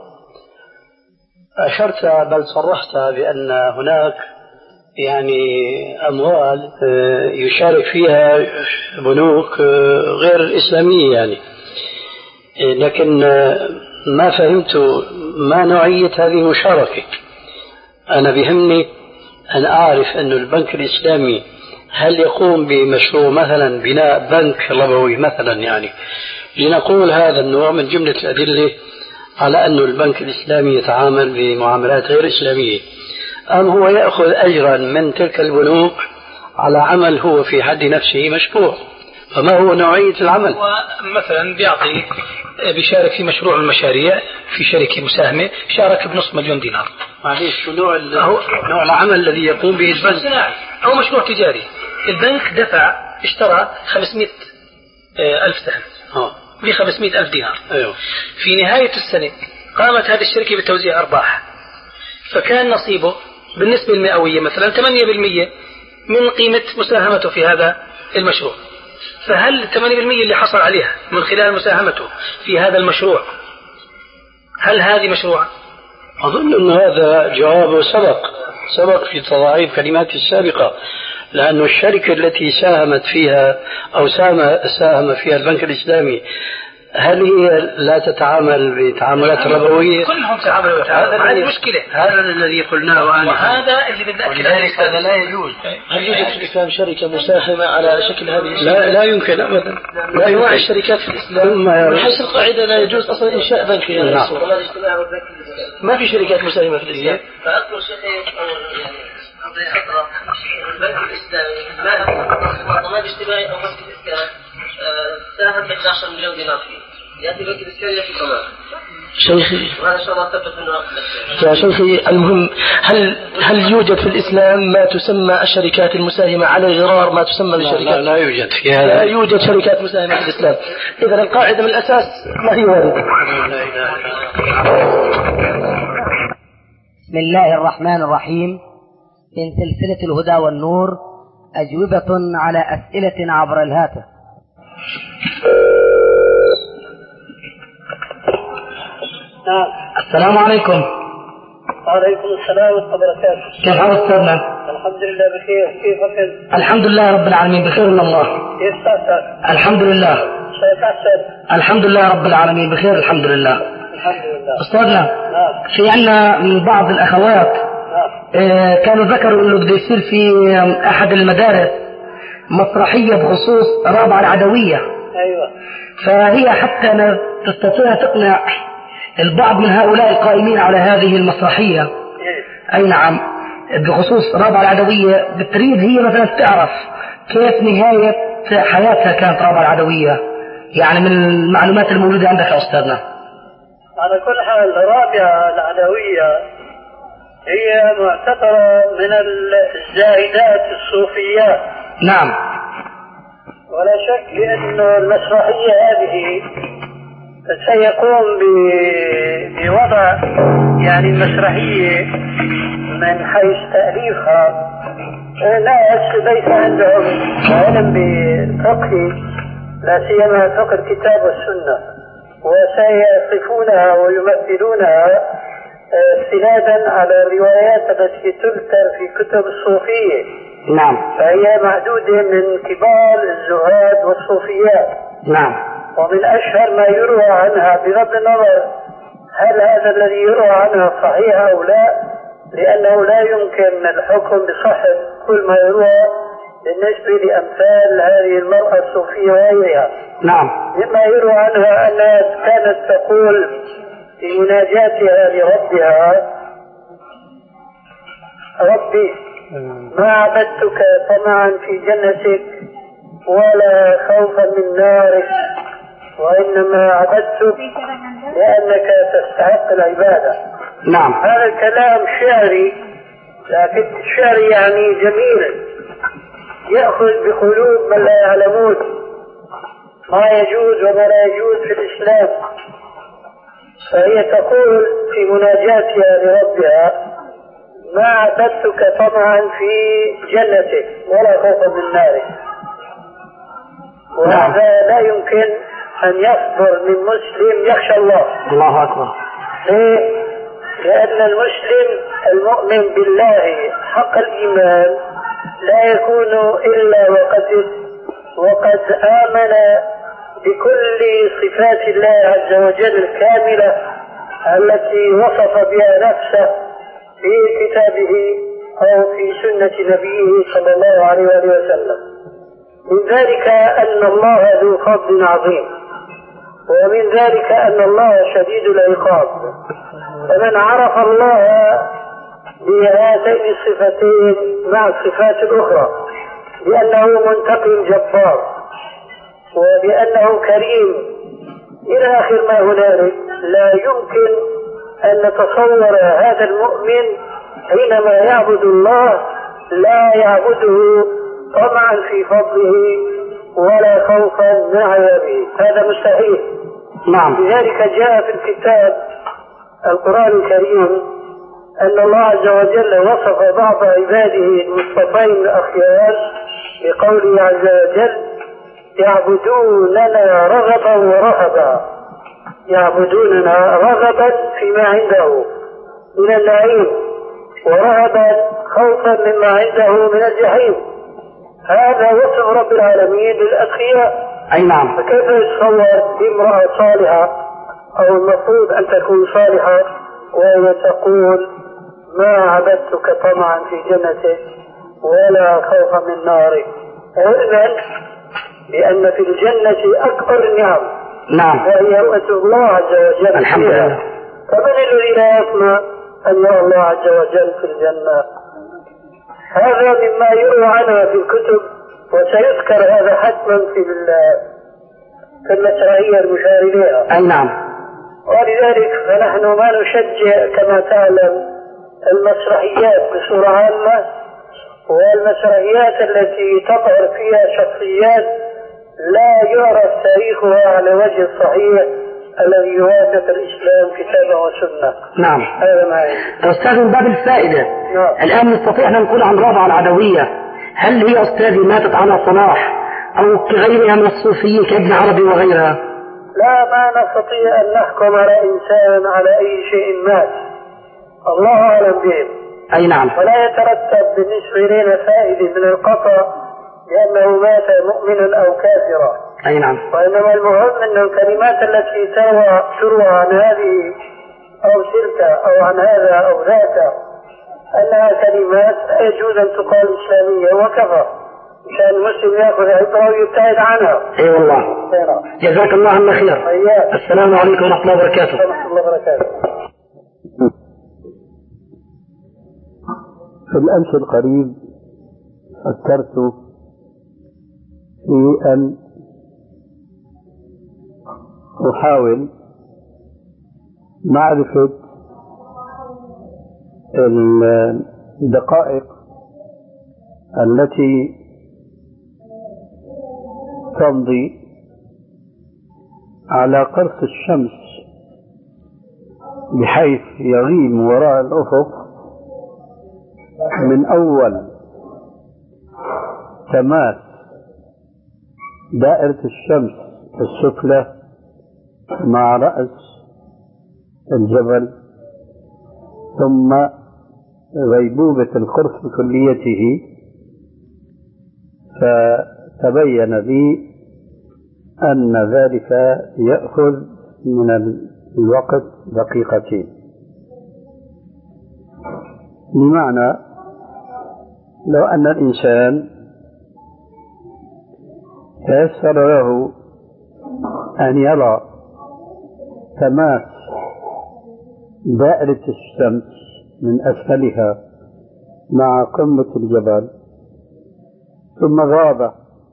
أشرت بل صرحت بأن هناك يعني أموال يشارك فيها بنوك غير الإسلامية يعني، لكن ما فهمت ما نوعية هذه المشاركة. أنا بهمني أن أعرف أن البنك الإسلامي هل يقوم بمشروع مثلا بناء بنك ربوي مثلا، يعني لنقول هذا النوع من جملة الأدلة على أن البنك الإسلامي يتعامل بمعاملات غير إسلامية، أم هو يأخذ أجرا من تلك البنوك على عمل هو في حد نفسه مشروع؟ فما هو نوعية العمل؟ مثلا بيعطي بيشارك في مشروع من المشاريع في شركة مساهمة، شارك بنصف مليون دينار. معليش، شو نوع نوع العمل الذي يقوم به البنك؟ صناعي أو مشروع تجاري. البنك دفع اشترى خمسمائة ألف سهم ب خمسمائة ألف دينار. أيوه. في نهاية السنة قامت هذه الشركة بتوزيع أرباح، فكان نصيبه بالنسبة المئوية مثلا ثمانية بالمئة من قيمة مساهمته في هذا المشروع. فهل ثمانية بالمئة اللي حصل عليها من خلال مساهمته في هذا المشروع هل هذه مشروع؟ أظن أن هذا جوابه سبق سبق في تضاعيف كلماتي السابقة، لأن الشركة التي ساهمت فيها أو ساهم ساهم فيها البنك الإسلامي هل هي لا تتعامل بتعاملات ربوية؟ كلهم تعاملوا هذا هذه المشكلة، هذا الذي قلناه آنفا، وهذا اللي بدنا ولذلك هذا لا يجوز. هل يوجد في الإسلام شركة مساهمة على شكل هذه الشركة؟ لا لا يمكن أبدا، لا يمكن الشركات في الإسلام من حيث القاعدة لا يجوز أصلا إنشاء بنك في هذه الصورة. ما في شركات مساهمة في الإسلام. فأذكر شيخي قبل فترة البنك الإسلامي ما هو ضمان اجتماعي أو مسجد إسكان ساهم ب إحدى عشر مليون دينار فيه، يأتي البنك الإسلامي في ضمان. شيخي وهذا إن شاء الله ثبت منه. يا شيخي المهم هل هل يوجد في الإسلام ما تسمى الشركات المساهمة على الغرار ما تسمى بالشركات؟ لا, لا يوجد في هذا، لا يوجد شركات مساهمة في الإسلام. إذا القاعدة من الأساس ما هي واردة. بسم الله الرحمن الرحيم. من سلسلة الهدى والنور أجوبة على أسئلة عبر الهاتف. نعم. السلام عليكم. وعليكم السلام ورحمة الله وبركاته. كيف حال أستاذنا؟ الحمد لله بخير، كيفك؟ الحمد لله رب العالمين بخير من الله. كيف صحتك؟ الحمد لله. كيف أحسن؟ الحمد لله رب العالمين بخير الحمد لله. الحمد لله. أستاذنا، نعم. في عندنا من بعض الأخوات آه كانوا ذكروا إنه بده يصير في أحد المدارس مسرحية بخصوص رابعة العدوية. أيوة. فهي حتى تستطيع تقنع البعض من هؤلاء القائمين على هذه المسرحية. إيه؟ أي نعم، بخصوص رابعة العدوية بتريد هي مثلا تعرف كيف نهاية حياتها كانت رابعة العدوية، يعني من المعلومات الموجودة عندك يا أستاذنا. على كل حال رابعة العدوية هي معتبرة من الزاهدات الصوفيات. نعم. ولا شك أن المسرحية هذه سيقوم بوضع يعني المسرحية من حيث تأليفها ناس ليس عندهم علم بفقه، لا سيما فقه الكتاب والسنة، وسيصفونها ويمثلونها استنادا على الروايات التي تذكر في كتب الصوفية. نعم. فهي معدودة من كبار الزهاد والصوفيات. نعم. ومن أشهر ما يروى عنها بغض النظر هل هذا الذي يروى عنها صحيح أو لا، لأنه لا يمكن الحكم بصحة كل ما يروى بالنسبة لأمثال هذه المرأة الصوفية وغيرها. نعم. مما يروى عنها أنها كانت تقول في مناجاتها لربها: ربي ما عبدتك طمعا في جنتك ولا خوفا من نارك، وإنما عبدتك لأنك تستحق العبادة. نعم. هذا الكلام شعري، لكن الشعر يعني جميل يأخذ بقلوب من لا يعلمون ما يجوز وما لا يجوز في الإسلام. فهي تقول في مناجاتها لربها: ما عبدتك طمعا في جنتك ولا خوفا من نارك. وهذا لا يمكن أن يصدر من مسلم يخشى الله. الله أكبر. ليه؟ لأن المسلم المؤمن بالله حق الإيمان لا يكون إلا وقد وقد آمن بكل صفات الله عز وجل الكاملة التي وصف بها نفسه في كتابه أو في سنة نبيه صلى الله عليه وسلم. من ذلك أن الله ذو فضل عظيم، ومن ذلك أن الله شديد العقاب. فمن عرف الله بهاتين الصفتين مع الصفات الأخرى بأنه منتقم جبار وبأنه كريم إلى آخر ما هنالك، لا يمكن أن نتصور هذا المؤمن حينما يعبد الله لا يعبده طمعا في فضله ولا خوفا من عذابه، هذا مستحيل. نعم. لذلك جاء في الكتاب القرآن الكريم أن الله عز وجل وصف بعض عباده المصطفين الأخيار بقوله عز وجل: يعبدوننا رغبا ورهبا، يعبدوننا رغبا فيما عنده من النعيم ورهبا خوفا مما عنده من الجحيم. هذا وصف رب العالمين للأتقياء. أي نعم. فكيف يتصور امرأة صالحة أو المفروض أن تكون صالحة وهي تقول ما عبدتك طمعا في جنتك ولا خوفا من نارك، علما بأن في الجنة أكبر النعم نعم وهي رؤية الله عز وجل. الحمد لله. فمن الذي لا يسمع أن يرى الله عز وجل في الجنة؟ هذا مما يروى عنها في الكتب، وسيذكر هذا حتما في في المسرحية المشار إليها. أي نعم. ولذلك فنحن ما نشجع كما تعلم المسرحيات بصورة عامة، والمسرحيات التي تظهر فيها شخصيات لا يعرف تاريخها على وجه الصحيح الذي يوافق الإسلام كتابا وسنة. نعم. هذا ما عندي. أستاذ من باب الفائدة، نعم. الآن نستطيع أن نقول عن رابعة العدوية هل هي أستاذي ماتت على صلاح أو كغيرها من الصوفيين كابن عربي وغيرها؟ لا، ما نستطيع أن نحكم على إنسان على أي شيء مات، الله أعلم به. أي نعم. ولا يترتب بالنسبة إلينا فائدة من القطع لأنه مات مؤمنا أو كافرا. أي نعم. وإنما المهم أن الكلمات التي تروى تروى عن هذه أو تلك أو عن هذا أو ذاك أنها كلمات لا يجوز أن تقال إسلامية وكفى، مشان المسلم يأخذ عبرة ويبتعد عنها. أي والله. جزاك الله عنا خير. أيها. السلام عليكم ورحمة الله وبركاته. ورحمة الله وبركاته. في الأمس القريب فكرت في أن أحاول معرفة الدقائق التي تمضي على قرص الشمس بحيث يغيب وراء الأفق من أول تماس دائرة الشمس السفلى مع رأس الجبل، ثم غيبوبة القرص بكليته، فتبين لي أن ذلك يأخذ من الوقت دقيقتين. بمعنى لو أن الإنسان تيسر له أن يرى تماس دائرة الشمس من أسفلها مع قمة الجبل ثم غاب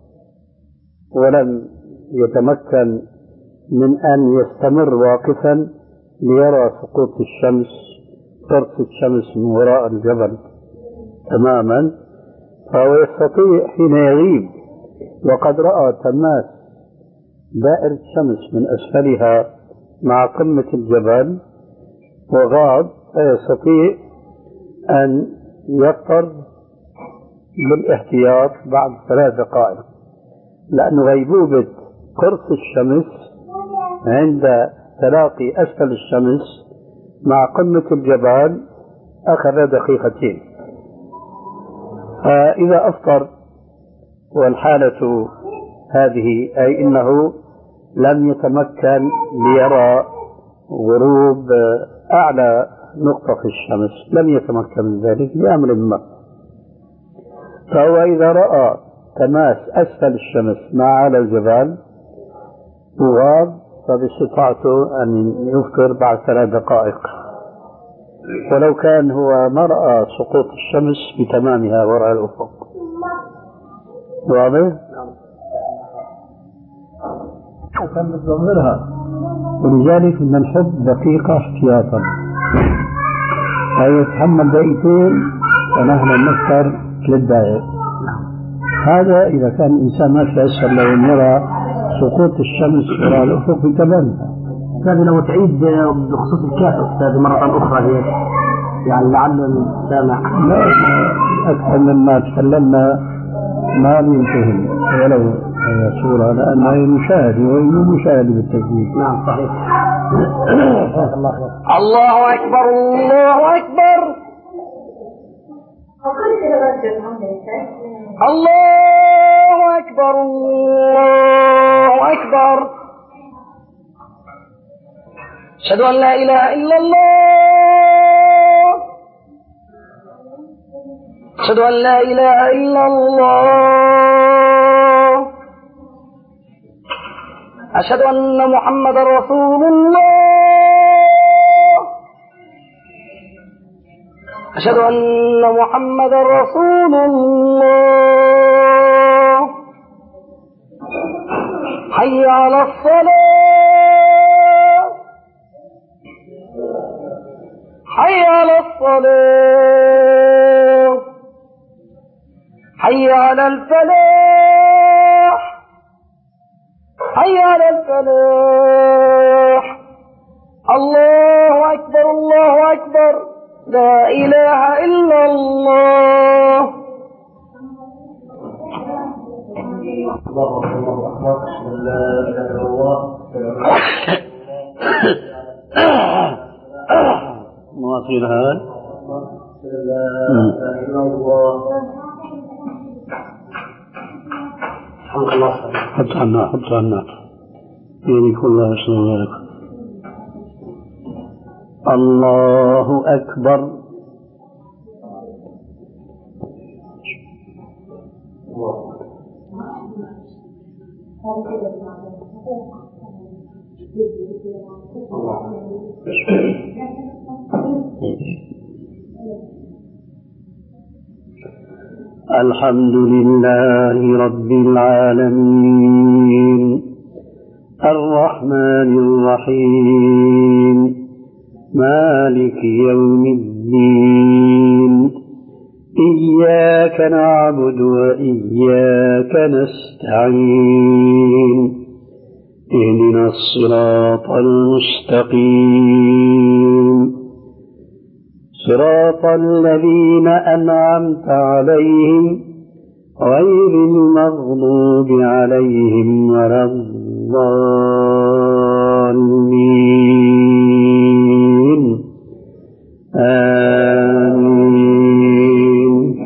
ولم يتمكن من أن يستمر واقفا ليرى سقوط الشمس قرص الشمس من وراء الجبل تماما، فهو يستطيع حين يغيب وقد رأى تماس دائرة الشمس من أسفلها مع قمة الجبل وغاب، فيستطيع أن يفطر بالاحتياط بعد ثلاث دقائق، لأن غيبوبة قرص الشمس عند تلاقي أسفل الشمس مع قمة الجبل أخذ دقيقتين. فإذا أفطر والحالة هذه أي أنه لم يتمكن ليرى غروب أعلى نقطة في الشمس، لم يتمكن من ذلك لأمر ما، فهو إذا رأى تماس أسفل الشمس مع أعلى الجبال وغاب فباستطاعته أن يفطر بعد ثلاث دقائق، ولو كان هو ما رأى سقوط الشمس بتمامها وراء الأفق. واضح؟ كان متضمرها، ولذلك نحب دقيقة احتياطا، أي يتحمل دقيقتين ونحن نفطر ثلاث دقائق. هذا إذا كان الإنسان ما تيسر له أن يرى سقوط الشمس وراء الأفق بتمامها. أستاذ لو تعيد بخصوص الكاف أستاذ مرة أخرى هيك يعني لعل السامع. لا أكثر مما تكلمنا ما ينتهي ولو صورة، لأنه مشاهد ومشاهد بالتسجيل. نعم صحيح. الله خير. الله أكبر الله أكبر الله أكبر الله أكبر أشهد أن لا إله إلا الله أشهد أن لا إله إلا الله أشهد أن محمد رسول الله أشهد أن محمد رسول الله حي على الصلاة حي على الصلاة حي على الفلاح حي على الفلاح الله أكبر الله أكبر لا إله إلا الله مواصل هذا حط عنا حط عنا يعني كل الله الله أكبر الحمد لله رب العالمين الرحمن الرحيم مالك يوم الدين إياك نعبد وإياك نستعين اهدنا الصراط المستقيم صراط الذين أنعمت عليهم غير المغضوب عليهم ولا الضالين آمين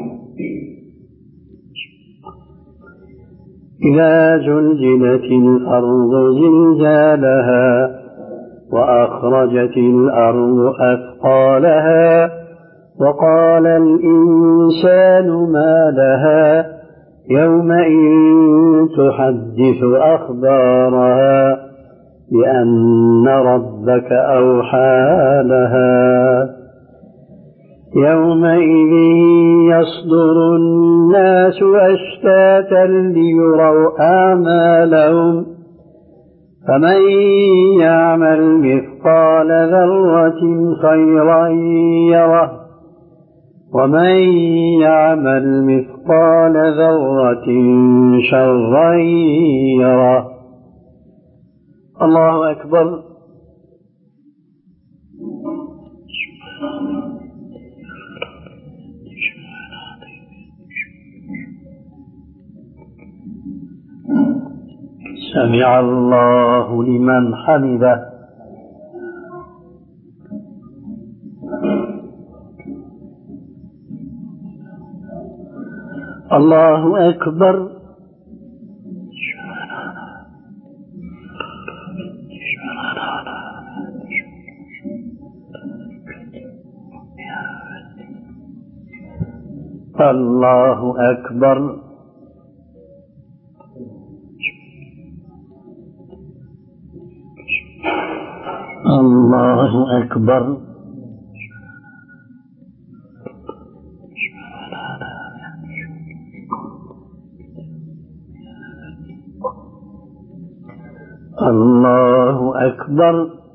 إذا زلزلت الأرض زلزالها وأخرجت الأرض أثقالها وقال الإنسان ما لها يومئذ تحدث أخبارها بأن ربك أوحى لها يومئذ يصدر الناس أشتاتا ليروا أعمالهم فمن يعمل مثقال ذرة خيرا يره ومن يعمل مثقال ذرة شرا يره الله أكبر سمع الله لمن حمده الله أكبر الله أكبر الله أكبر الله أكبر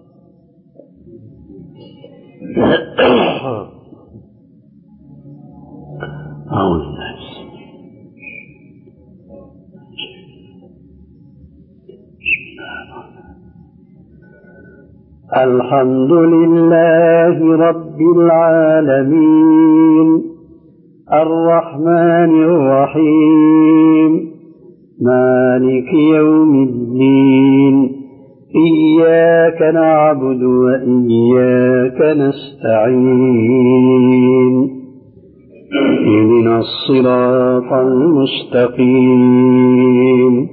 الحمد لله رب العالمين الرحمن الرحيم مالك يوم الدين إياك نعبد وإياك نستعين اهدنا الصراط المستقيم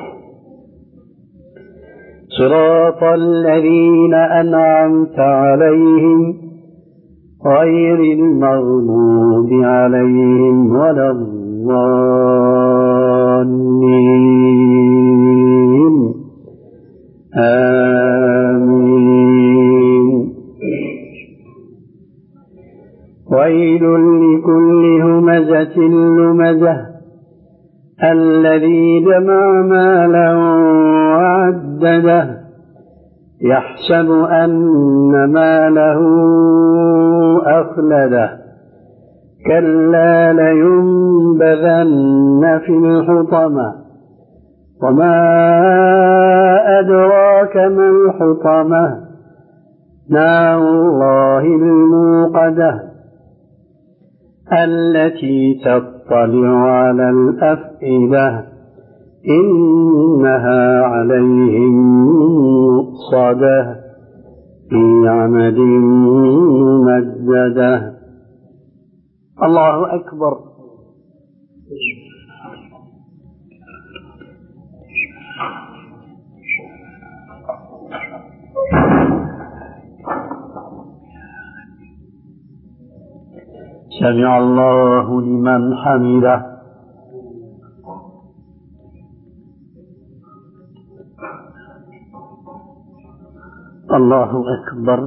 صراط الذين أنعمت عليهم غير المغضوب عليهم ولا الضالين آمين. ويل لكل همزة لمزة الذي جمع مالا وعدده يحسب أن ماله أخلده كلا لينبذن في الحطمة وما أدراك ما الحطمة نار الله الموقدة التي تطلع على الأفئدة إنها عليهم مؤصدة في عمد ممددة. الله أكبر. سمع الله لمن حمده. الله أكبر.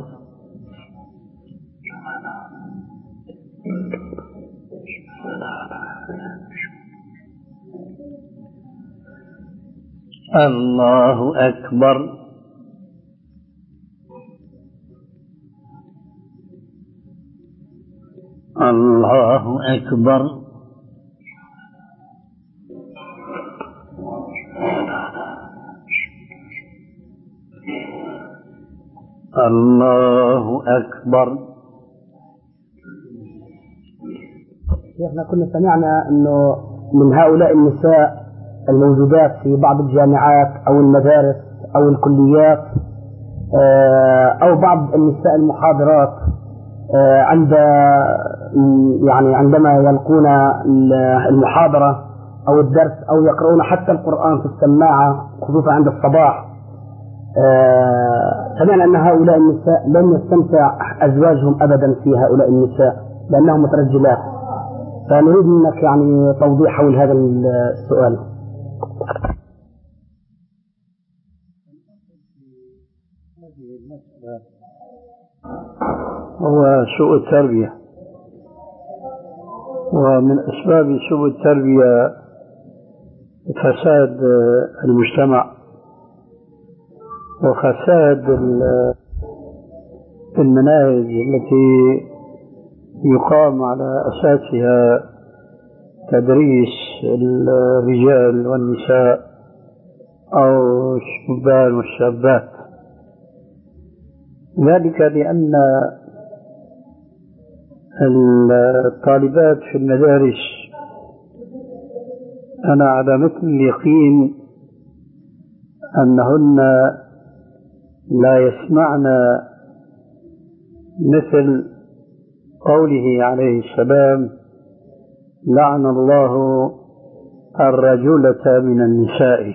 الله أكبر. الله أكبر. الله أكبر. شيخنا كنا سمعنا أنه من هؤلاء النساء الموجودات في بعض الجامعات أو المدارس أو الكليات أو بعض النساء المحاضرات عند يعني عندما يلقون المحاضرة أو الدرس أو يقرؤون حتى القرآن في السماعة خصوصا عند الصباح، سمعنا أن هؤلاء النساء لم يستمتع أزواجهم أبدا في هؤلاء النساء لأنهم مترجلات، فنريد منك يعني توضيح حول هذا السؤال. هو سوء التربية، ومن أسباب سوء التربية فساد المجتمع وفساد المناهج التي يقام على أساسها تدريس الرجال والنساء أو الشبان والشابات، ذلك لأن الطالبات في المدارس أنا على مثل اليقين أنهن لا يسمعن مثل قوله عليه السلام لعن الله الرجلة من النساء.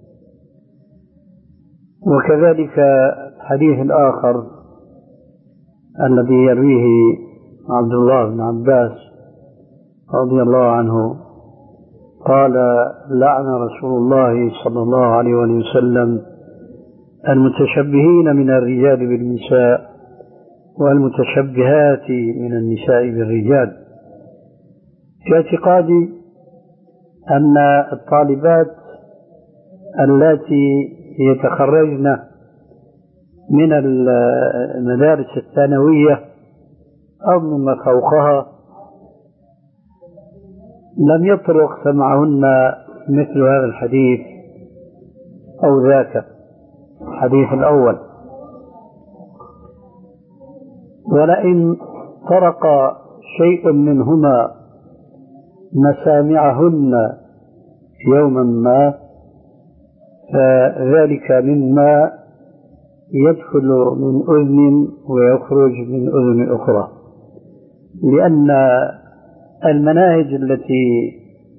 وكذلك الحديث الآخر الذي يرويه عبد الله بن عباس رضي الله عنه قال لعن رسول الله صلى الله عليه وسلم المتشبهين من الرجال بالنساء والمتشبهات من النساء بالرجال. في اعتقادي أن الطالبات التي يتخرجن من المدارس الثانوية أو مما فوقها لم يطرق سمعهن مثل هذا الحديث أو ذاك الحديث الأول، ولئن طرق شيء منهما مسامعهن يوما ما فذلك مما يدخل من أذن ويخرج من أذن أخرى، لأن المناهج التي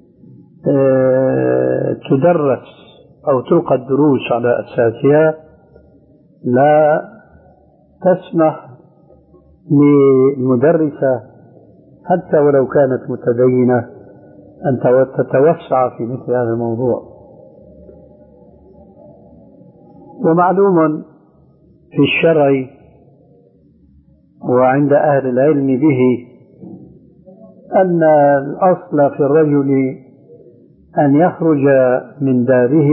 تدرس أو تلقى الدروس على أساسها لا تسمح للمدرسة حتى ولو كانت متدينة أن تتوسع في مثل هذا الموضوع. ومعلوم في الشرع وعند أهل العلم به أن الأصل في الرجل أن يخرج من داره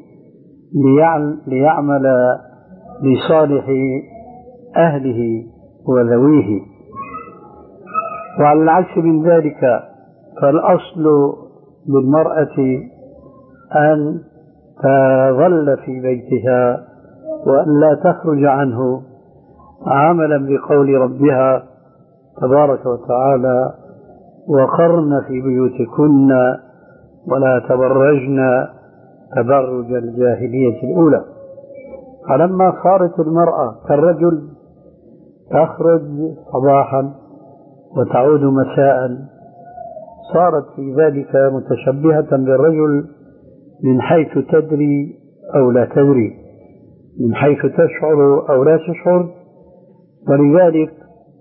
ليعمل لصالح أهله وذويه، وعلى العكس من ذلك فالأصل للمرأة أن تظل في بيتها وأن لا تخرج عنه عملا بقول ربها تبارك وتعالى: وقرن في بيوتكن ولا تبرجن تبرج الجاهلية الأولى. فلما صارت المرأة كالرجل تخرج صباحا وتعود مساء صارت في ذلك متشبهة بالرجل من حيث تدري أو لا تدري، من حيث تشعر أو لا تشعر. ولذلك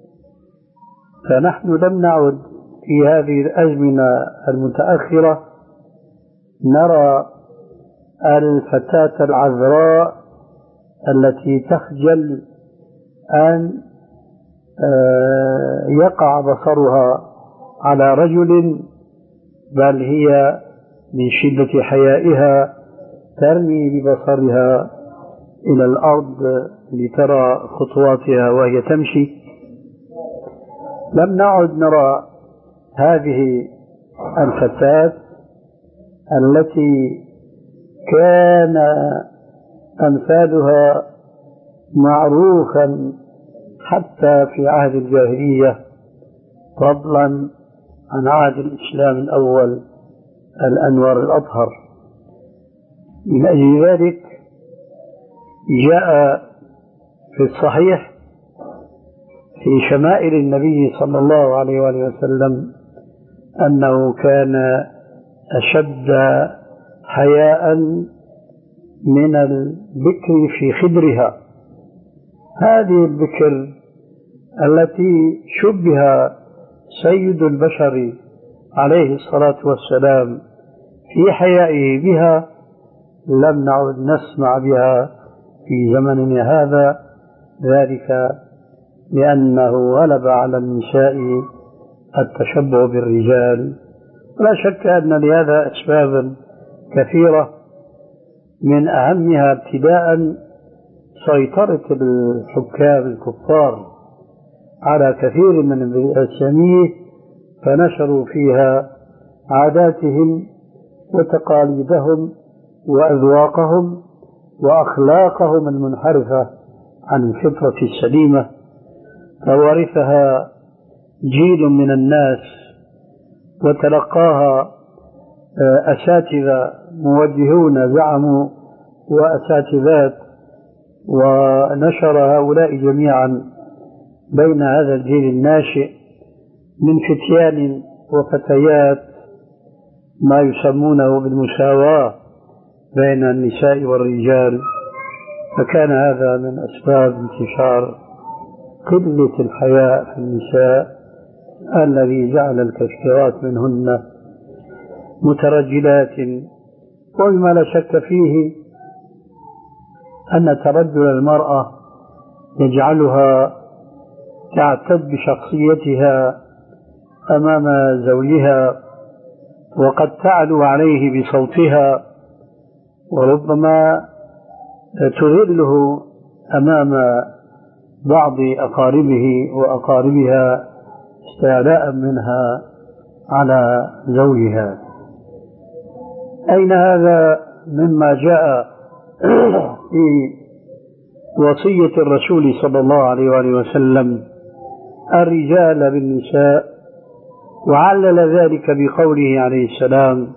فنحن لم نعد في هذه الأزمنة المتأخرة نرى الفتاة العذراء التي تخجل أن يقع بصرها على رجل، بل هي من شدة حيائها ترمي ببصرها إلى الأرض لترى خطواتها وهي تمشي. لم نعد نرى هذه الفتاة التي كان أمثالها معروفا حتى في عهد الجاهلية، فضلا عن عهد الإسلام الأول الأنوار الأطهر. من أجل ذلك جاء في الصحيح في شمائل النبي صلى الله عليه وآله وسلم أنه كان أشد حياء من البكر في خدرها. هذه البكر التي شبه سيد البشر عليه الصلاة والسلام في حيائه بها لم نعد نسمع بها في زمننا هذا، ذلك لأنه غلب على النساء التشبه بالرجال. لا شك أن لهذا أسبابا كثيرة، من أهمها ابتداء سيطرة الحكام الكفار على كثير من الإسلامية، فنشروا فيها عاداتهم وتقاليدهم وأذواقهم وأخلاقهم المنحرفة عن الفطرة السليمة، فورثها جيل من الناس وتلقاها أساتذة موجهون زعموا وأساتذات، ونشر هؤلاء جميعا بين هذا الجيل الناشئ من فتيان وفتيات ما يسمونه بالمساواة بين النساء والرجال، فكان هذا من أسباب انتشار قلة الحياء في النساء الذي جعل الكثيرات منهن مترجلات. ومما لا شك فيه أن ترجل المرأة يجعلها تعتد بشخصيتها أمام زوجها، وقد تعلو عليه بصوتها، وربما تذله أمام بعض أقاربه وأقاربها استعلاء منها على زوجها. أين هذا مما جاء في وصية الرسول صلى الله عليه وآله وسلم الرجال بالنساء، وعلل ذلك بقوله عليه السلام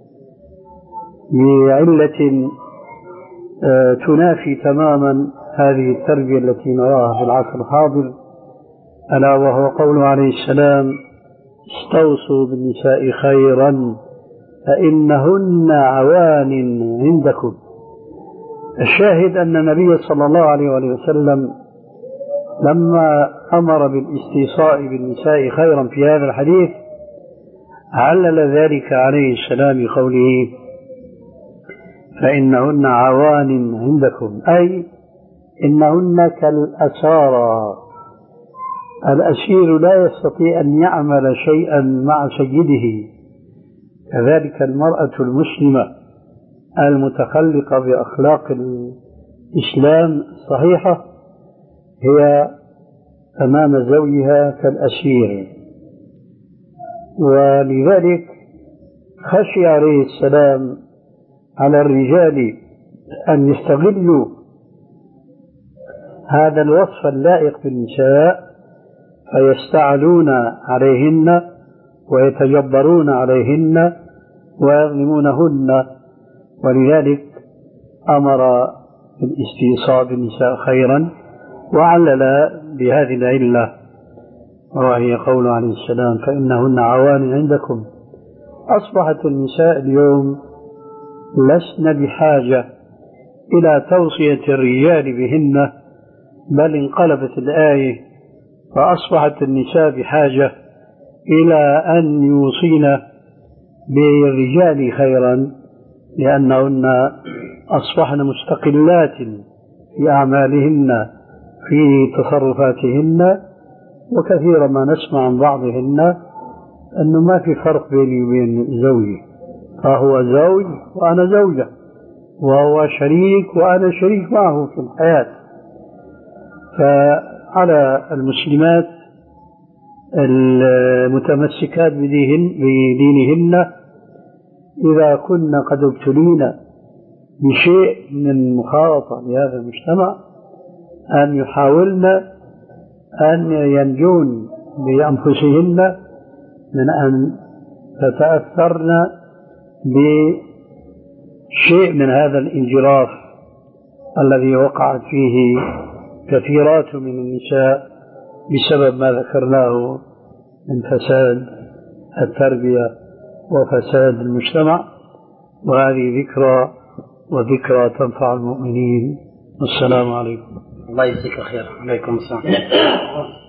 بعلة تنافي تماما هذه التربية التي نراها في العصر الحاضر، ألا وهو قوله عليه السلام: استوصوا بالنساء خيرا فإنهن عوان عندكم. الشاهد أن النبي صلى الله عليه وسلم لما أمر بالاستيصاء بالنساء خيرا في هذا الحديث علل ذلك عليه السلام بقوله فإنهن عوان عندكم، أي إنهن كالأسارى. الأسير لا يستطيع أن يعمل شيئا مع سيده، كذلك المرأة المسلمة المتخلقة بأخلاق الإسلام الصحيحة هي أمام زوجها كالأسير. ولذلك خشي عليه السلام على الرجال أن يستغلوا هذا الوصف اللائق بالنساء فيستعلون عليهن ويتجبرون عليهن ويظلمونهن، ولذلك أمر بالاستيصاء بالنساء خيرا وعلل بهذه العلة وهي قول عليه السلام فإنهن عوان عندكم. أصبحت النساء اليوم لسن بحاجة إلى توصية الرجال بهن، بل انقلبت الآية فأصبحت النساء بحاجة إلى أن يوصين بالرجال خيرا، لأنهن أصبحن مستقلات في أعمالهن في تصرفاتهن. وكثيرا ما نسمع عن بعضهن أنه ما في فرق بيني وبين زوجي، فهو زوج وأنا زوجة، وهو شريك وأنا شريك معه في الحياة. فعلى المسلمات المتمسكات بدينهن إذا كن قد ابتلين بشيء من المخالطة لهذا المجتمع أن يحاولن أن ينجون بأنفسهن من أن تتأثرن بشيء من هذا الانجراف الذي وقعت فيه كثيرات من النساء بسبب ما ذكرناه من فساد التربية وفساد المجتمع. وهذه ذكرى وذكرى تنفع المؤمنين. والسلام عليكم. الله يجزيك خير. عليكم السلام.